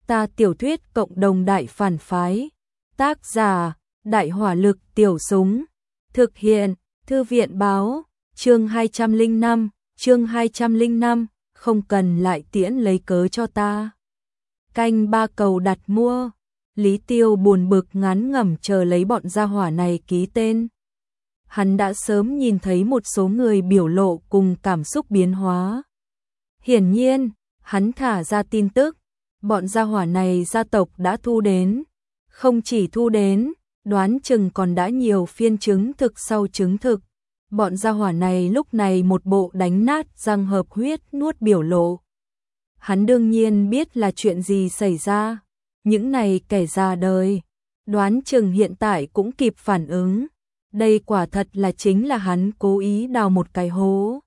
Ta tiểu thuyết cộng đồng đại phản phái. Tác giả: Đại hỏa lực tiểu súng. Thực hiện: Thư viện báo. Chương 205, không cần lại tiễn lấy cớ cho ta. Canh ba cầu đặt mua. Lý Tiêu buồn bực ngán ngẩm chờ lấy bọn gia hỏa này ký tên. Hắn đã sớm nhìn thấy một số người biểu lộ cùng cảm xúc biến hóa. Hiển nhiên, hắn thả ra tin tức, bọn gia hỏa này gia tộc đã thu đến. Không chỉ thu đến, đoán chừng còn đã nhiều phiên chứng thực sau chứng thực. Bọn gia hỏa này lúc này một bộ đánh nát răng hợp huyết nuốt biểu lộ. Hắn đương nhiên biết là chuyện gì xảy ra. Những này kẻ già đời, đoán chừng hiện tại cũng kịp phản ứng. Đây quả thật là chính là hắn cố ý đào một cái hố.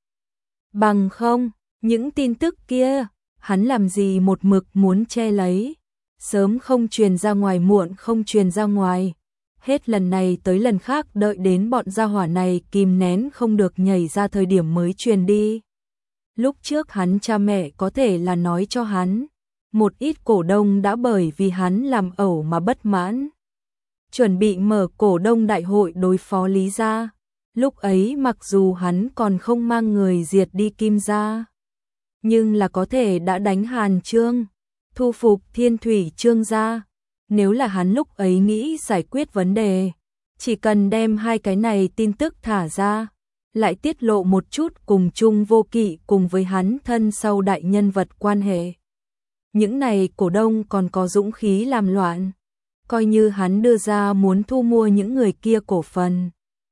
Bằng không, những tin tức kia, hắn làm gì một mực muốn che lấy. Sớm không truyền ra ngoài, muộn không truyền ra ngoài. Hết lần này tới lần khác đợi đến bọn gia hỏa này kìm nén không được nhảy ra thời điểm mới truyền đi. Lúc trước hắn cha mẹ có thể là nói cho hắn. Một ít cổ đông đã bởi vì hắn làm ẩu mà bất mãn. Chuẩn bị mở cổ đông đại hội đối phó Lý gia. Lúc ấy mặc dù hắn còn không mang người diệt đi Kim gia, nhưng là có thể đã đánh Hàn Trương, thu phục Thiên Thủy Trương gia. Nếu là hắn lúc ấy nghĩ giải quyết vấn đề, chỉ cần đem hai cái này tin tức thả ra, lại tiết lộ một chút cùng chung vô kỵ cùng với hắn thân sau đại nhân vật quan hệ. Những này cổ đông còn có dũng khí làm loạn, coi như hắn đưa ra muốn thu mua những người kia cổ phần.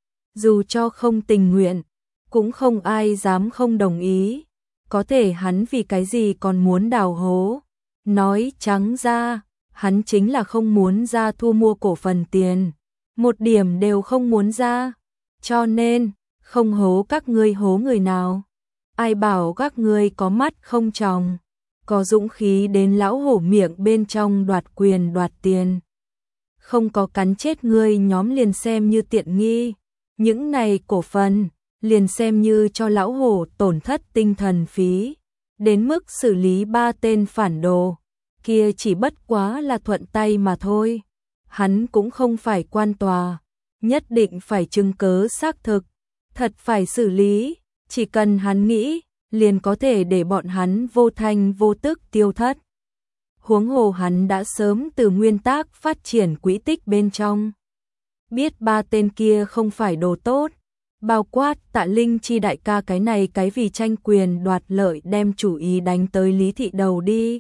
Dù cho không tình nguyện, cũng không ai dám không đồng ý. Có thể hắn vì cái gì còn muốn đào hố. Nói trắng ra, hắn chính là không muốn ra thu mua cổ phần tiền. Một điểm đều không muốn ra. Cho nên, không hố các ngươi hố người nào. Ai bảo các ngươi có mắt không tròng, có dũng khí đến lão hổ miệng bên trong đoạt quyền đoạt tiền. Không có cắn chết ngươi nhóm liền xem như tiện nghi. Những này cổ phần, liền xem như cho lão hổ tổn thất tinh thần phí. Đến mức xử lý 3 tên phản đồ, kia chỉ bất quá là thuận tay mà thôi. Hắn cũng không phải quan tòa, nhất định phải chứng cớ xác thực. Thật phải xử lý, chỉ cần hắn nghĩ, liền có thể để bọn hắn vô thanh vô tức tiêu thất. Huống hồ hắn đã sớm từ nguyên tắc phát triển quỹ tích bên trong. Biết 3 tên kia không phải đồ tốt, bao quát Tạ Linh Chi đại ca cái này cái vì tranh quyền đoạt lợi đem chủ ý đánh tới Lý thị đầu đi.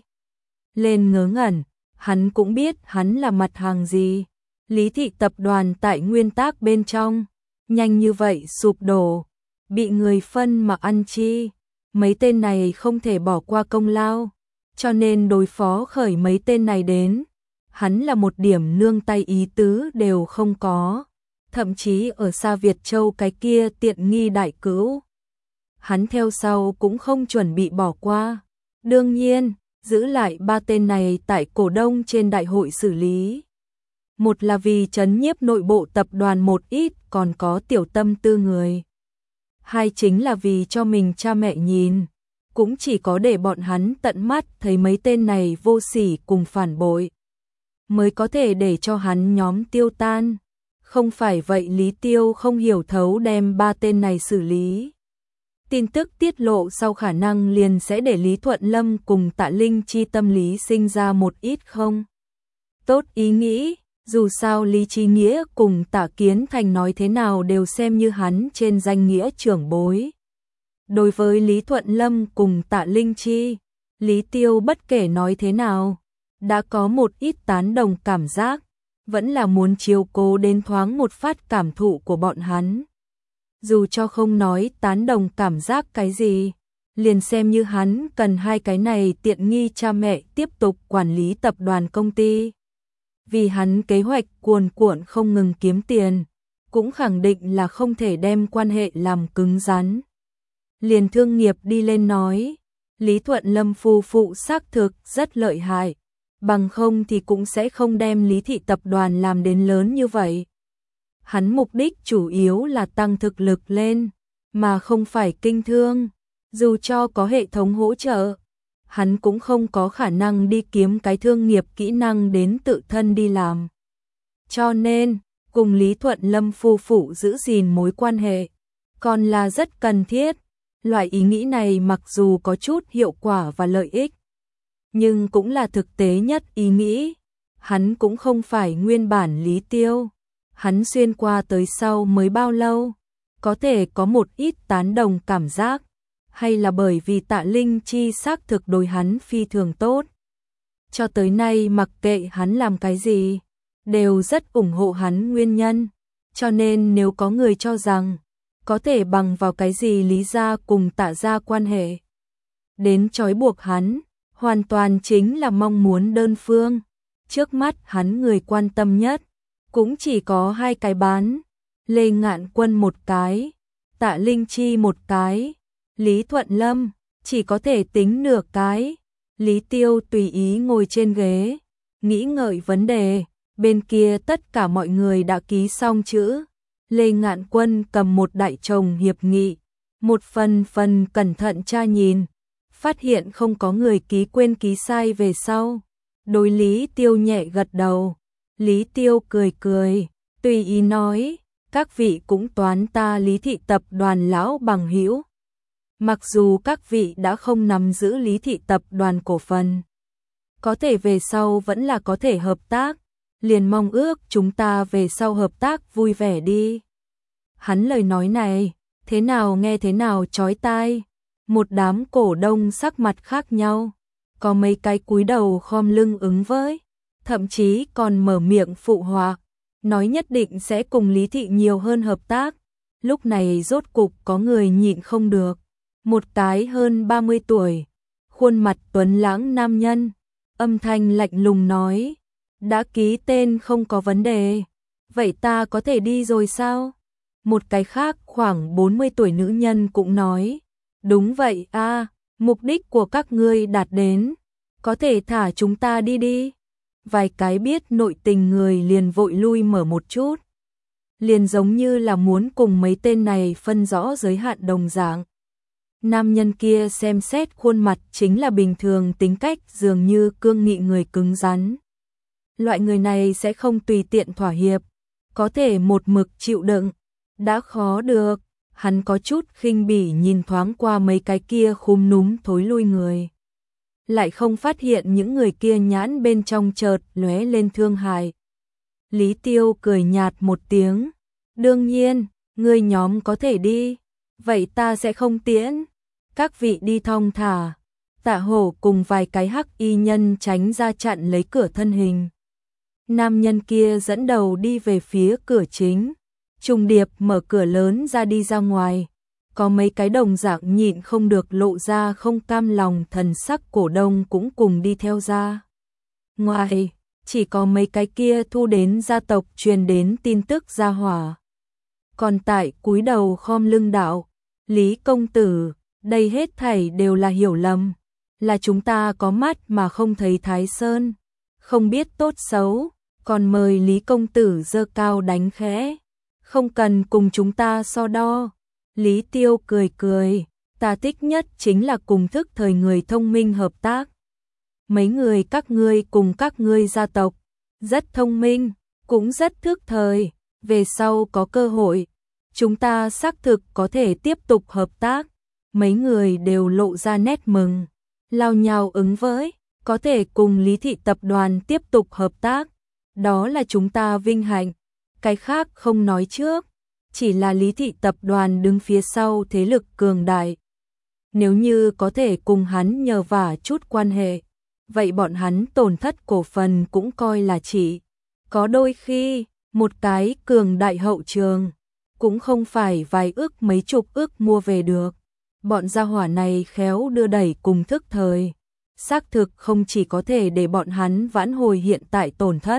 Lên ngớ ngẩn, hắn cũng biết hắn là mặt hàng gì. Lý thị tập đoàn tại nguyên tắc bên trong, nhanh như vậy sụp đổ, bị người phân mà ăn chi. Mấy tên này không thể bỏ qua công lao, cho nên đối phó khởi mấy tên này đến. Hắn là một điểm nương tay ý tứ đều không có. Thậm chí ở xa Việt Châu cái kia tiện nghi đại cữu, hắn theo sau cũng không chuẩn bị bỏ qua. Đương nhiên, giữ lại 3 tên này tại cổ đông trên đại hội xử lý. Một là vì trấn nhiếp nội bộ tập đoàn một ít còn có tiểu tâm tư người. Hai chính là vì cho mình cha mẹ nhìn. Cũng chỉ có để bọn hắn tận mắt thấy mấy tên này vô sỉ cùng phản bội, mới có thể để cho hắn nhóm tiêu tan. Không phải vậy Lý Tiêu không hiểu thấu đem 3 tên này xử lý. Tin tức tiết lộ sau khả năng liền sẽ để Lý Thuận Lâm cùng Tạ Linh Chi tâm lý sinh ra một ít không tốt ý nghĩ. Dù sao Lý Chí Nghĩa cùng Tạ Kiến Thành nói thế nào đều xem như hắn trên danh nghĩa trưởng bối. Đối với Lý Thuận Lâm cùng Tạ Linh Chi, Lý Tiêu bất kể nói thế nào, đã có một ít tán đồng cảm giác, vẫn là muốn chiếu cố đến thoáng một phát cảm thụ của bọn hắn. Dù cho không nói tán đồng cảm giác cái gì, liền xem như hắn cần hai cái này tiện nghi cha mẹ tiếp tục quản lý tập đoàn công ty. Vì hắn kế hoạch cuồn cuộn không ngừng kiếm tiền, cũng khẳng định là không thể đem quan hệ làm cứng rắn. Liền thương nghiệp đi lên nói, Lý Thuận Lâm phu phụ xác thực rất lợi hại, bằng không thì cũng sẽ không đem Lý thị tập đoàn làm đến lớn như vậy. Hắn mục đích chủ yếu là tăng thực lực lên, mà không phải kinh thương. Dù cho có hệ thống hỗ trợ, hắn cũng không có khả năng đi kiếm cái thương nghiệp kỹ năng đến tự thân đi làm. Cho nên, cùng Lý Thuận Lâm phu phụ giữ gìn mối quan hệ, còn là rất cần thiết. Loại ý nghĩ này mặc dù có chút hiệu quả và lợi ích, nhưng cũng là thực tế nhất ý nghĩ. Hắn cũng không phải nguyên bản Lý Tiêu. Hắn xuyên qua tới sau mới bao lâu, có thể có một ít tán đồng cảm giác, hay là bởi vì Tạ Linh Chi xác thực đối hắn phi thường tốt. Cho tới nay mặc kệ hắn làm cái gì, đều rất ủng hộ hắn nguyên nhân. Cho nên nếu có người cho rằng có thể bằng vào cái gì Lý gia cùng Tạ gia quan hệ đến trói buộc hắn, hoàn toàn chính là mong muốn đơn phương. Trước mắt hắn người quan tâm nhất cũng chỉ có hai cái bán, Lê Ngạn Quân một cái, Tạ Linh Chi một cái, Lý Thuận Lâm chỉ có thể tính nửa cái. Lý Tiêu tùy ý ngồi trên ghế, nghĩ ngợi vấn đề. Bên kia tất cả mọi người đã ký xong chữ. Lê Ngạn Quân cầm một đại chồng hiệp nghị, một phần cẩn thận tra nhìn, phát hiện không có người ký quên ký sai về sau. Đối Lý Tiêu nhẹ gật đầu. Lý Tiêu cười cười, tùy ý nói, các vị cũng toán ta Lý thị tập đoàn lão bằng hữu. Mặc dù các vị đã không nắm giữ Lý thị tập đoàn cổ phần, có thể về sau vẫn là có thể hợp tác, liền mong ước chúng ta về sau hợp tác vui vẻ đi. Hắn lời nói này, thế nào nghe thế nào chói tai. Một đám cổ đông sắc mặt khác nhau, có mấy cái cúi đầu khom lưng ứng với, thậm chí còn mở miệng phụ họa, nói nhất định sẽ cùng Lý thị nhiều hơn hợp tác. Lúc này rốt cục có người nhịn không được, một cái hơn 30 tuổi, khuôn mặt tuấn lãng nam nhân, âm thanh lạnh lùng nói, đã ký tên không có vấn đề, vậy ta có thể đi rồi sao? Một cái khác khoảng 40 tuổi nữ nhân cũng nói, đúng vậy a, mục đích của các ngươi đạt đến, có thể thả chúng ta đi đi. Vài cái biết nội tình người liền vội lui mở một chút, liền giống như là muốn cùng mấy tên này phân rõ giới hạn đồng dạng. Nam nhân kia xem xét khuôn mặt chính là bình thường, tính cách dường như cương nghị người cứng rắn. Loại người này sẽ không tùy tiện thỏa hiệp, có thể một mực chịu đựng, đã khó được. Hắn có chút khinh bỉ nhìn thoáng qua mấy cái kia khúm núm thối lui người, lại không phát hiện những người kia nhãn bên trong chợt lóe lên thương hại. Lý Tiêu cười nhạt một tiếng, đương nhiên, ngươi nhóm có thể đi, vậy ta sẽ không tiễn, các vị đi thong thả. Tạ Hổ cùng vài cái hắc y nhân tránh ra chặn lấy cửa thân hình. Nam nhân kia dẫn đầu đi về phía cửa chính, trùng điệp mở cửa lớn ra đi ra ngoài. Có mấy cái đồng dạng nhịn không được lộ ra không cam lòng thần sắc, cổ đông cũng cùng đi theo ra ngoài. Chỉ có mấy cái kia thu đến gia tộc truyền đến tin tức gia hỏa, còn tại cúi đầu khom lưng đạo, Lý công tử, đây hết thảy đều là hiểu lầm, là chúng ta có mắt mà không thấy Thái Sơn, không biết tốt xấu, còn mời Lý công tử giơ cao đánh khẽ, không cần cùng chúng ta so đo. Lý Tiêu cười cười, ta thích nhất chính là cùng thức thời người thông minh hợp tác. Mấy người các ngươi cùng các ngươi gia tộc, rất thông minh, cũng rất thức thời, về sau có cơ hội, chúng ta xác thực có thể tiếp tục hợp tác. Mấy người đều lộ ra nét mừng, lao nhào ứng với, có thể cùng Lý thị tập đoàn tiếp tục hợp tác, đó là chúng ta vinh hạnh, cái khác không nói trước. Chỉ là Lý thị tập đoàn đứng phía sau thế lực cường đại, nếu như có thể cùng hắn nhờ vả chút quan hệ, vậy bọn hắn tổn thất cổ phần cũng coi là chỉ. Có đôi khi, một cái cường đại hậu trường, cũng không phải vài ức mấy chục ức mua về được. Bọn gia hỏa này khéo đưa đẩy cùng thức thời, xác thực không chỉ có thể để bọn hắn vãn hồi hiện tại tổn thất,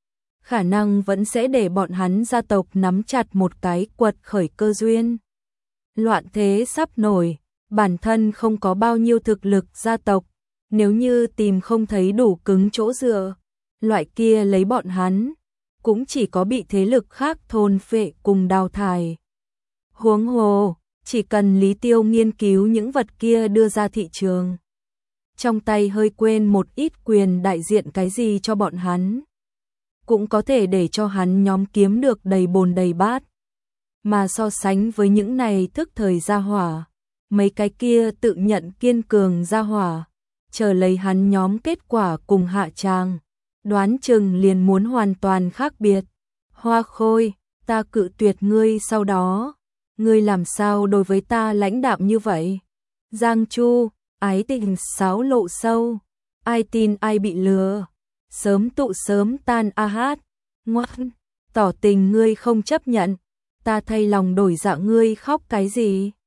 khả năng vẫn sẽ để bọn hắn gia tộc nắm chặt một cái quật khởi cơ duyên. Loạn thế sắp nổi, bản thân không có bao nhiêu thực lực gia tộc, nếu như tìm không thấy đủ cứng chỗ dựa, loại kia lấy bọn hắn, cũng chỉ có bị thế lực khác thôn phệ cùng đào thải. Huống hồ, chỉ cần Lý Tiêu nghiên cứu những vật kia đưa ra thị trường, trong tay hơi quên một ít quyền đại diện cái gì cho bọn hắn. Cũng có thể để cho hắn nhóm kiếm được đầy bồn đầy bát. Mà so sánh với những này thức thời gia hỏa, mấy cái kia tự nhận kiên cường gia hỏa, chờ lấy hắn nhóm kết quả cùng hạ tràng, đoán chừng liền muốn hoàn toàn khác biệt. Hoa Khôi, ta cự tuyệt ngươi sau đó, ngươi làm sao đối với ta lãnh đạm như vậy? Giang Chu, ái tình sáo lộ sâu, ai tin ai bị lừa, sớm tụ sớm tan a hát, ngoan, tỏ tình ngươi không chấp nhận, ta thay lòng đổi dạ ngươi khóc cái gì?